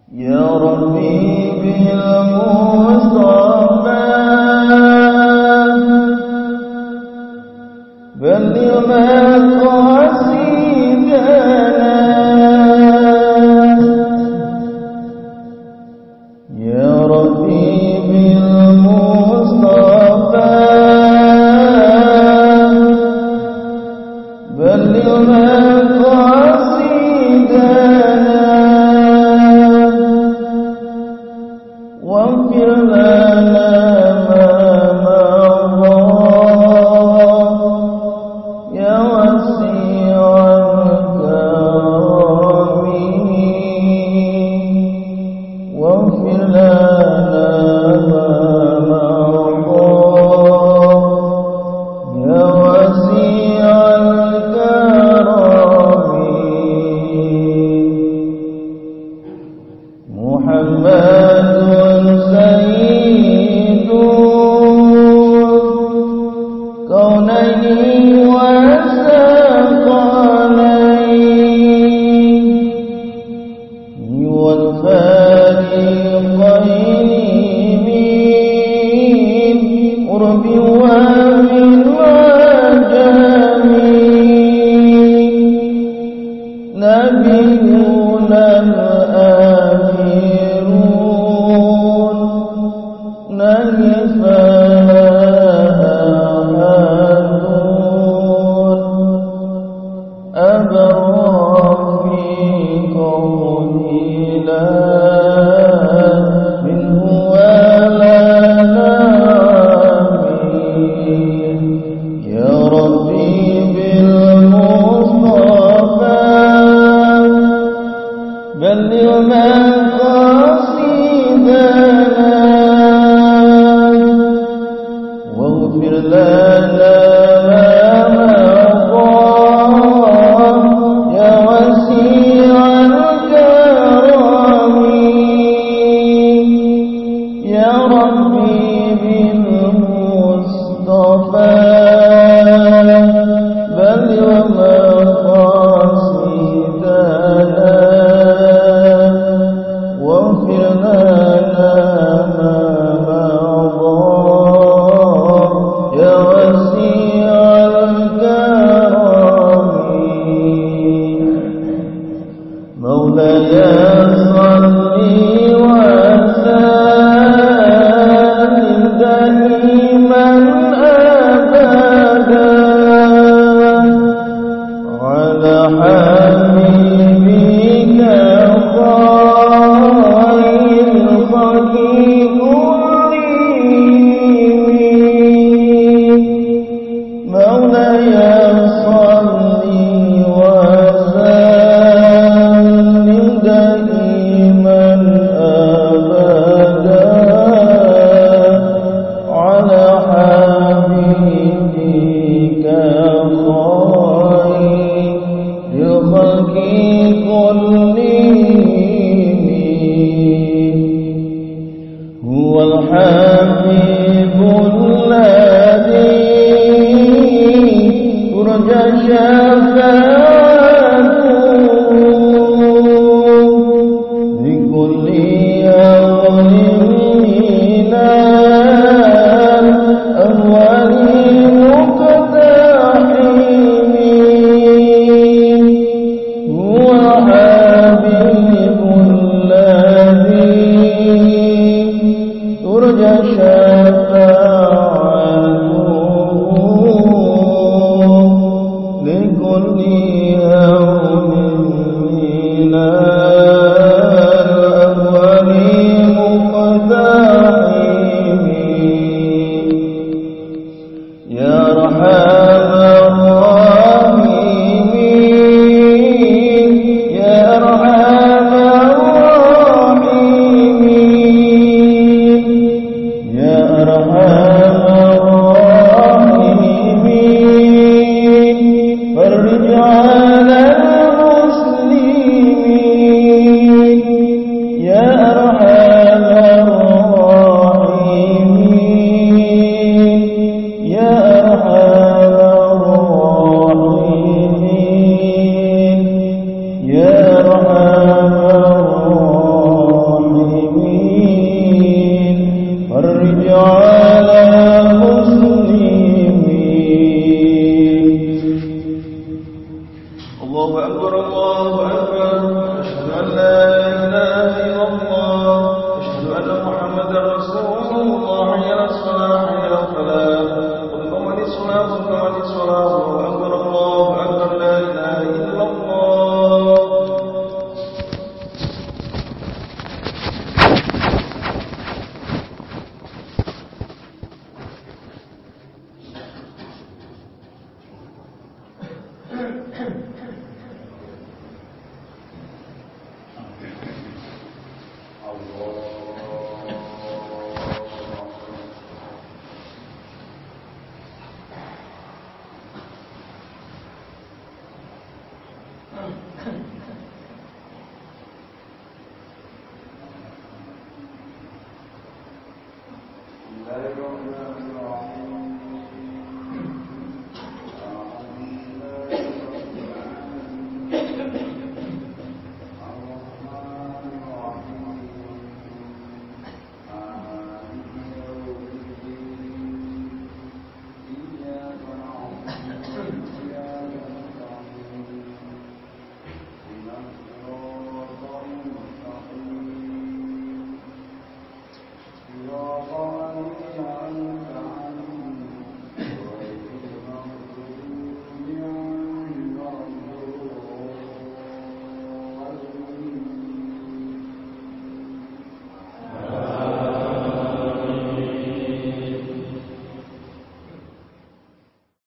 يا ربي بالمصطفى بلغ مقاصدنا يا ربي بالمصطفى بلغ مقاصدنا واغفر لنا ما مضى يا وسيع الكرم واغفر لنا ما مضى يا وسيع الكرم محمد سيد كونين وثقلين والفريقين من قرب ومن عجم نبينا الآخرون نهفانون أبرا في قولي لا منه ولا نامين يا ربي بالمصطفى بلغ مقاصدنا واغفر لنا ما مضى يا وسيع الكرم يا ربي بالمصطفى بلغ مقاصدنا واغفر لنا ما مضى يا وسيع الكرم مولاي صل وسلم دائما أبدا على حبيبك خير الخلق كلهم مولاي صل وسلم دائما الله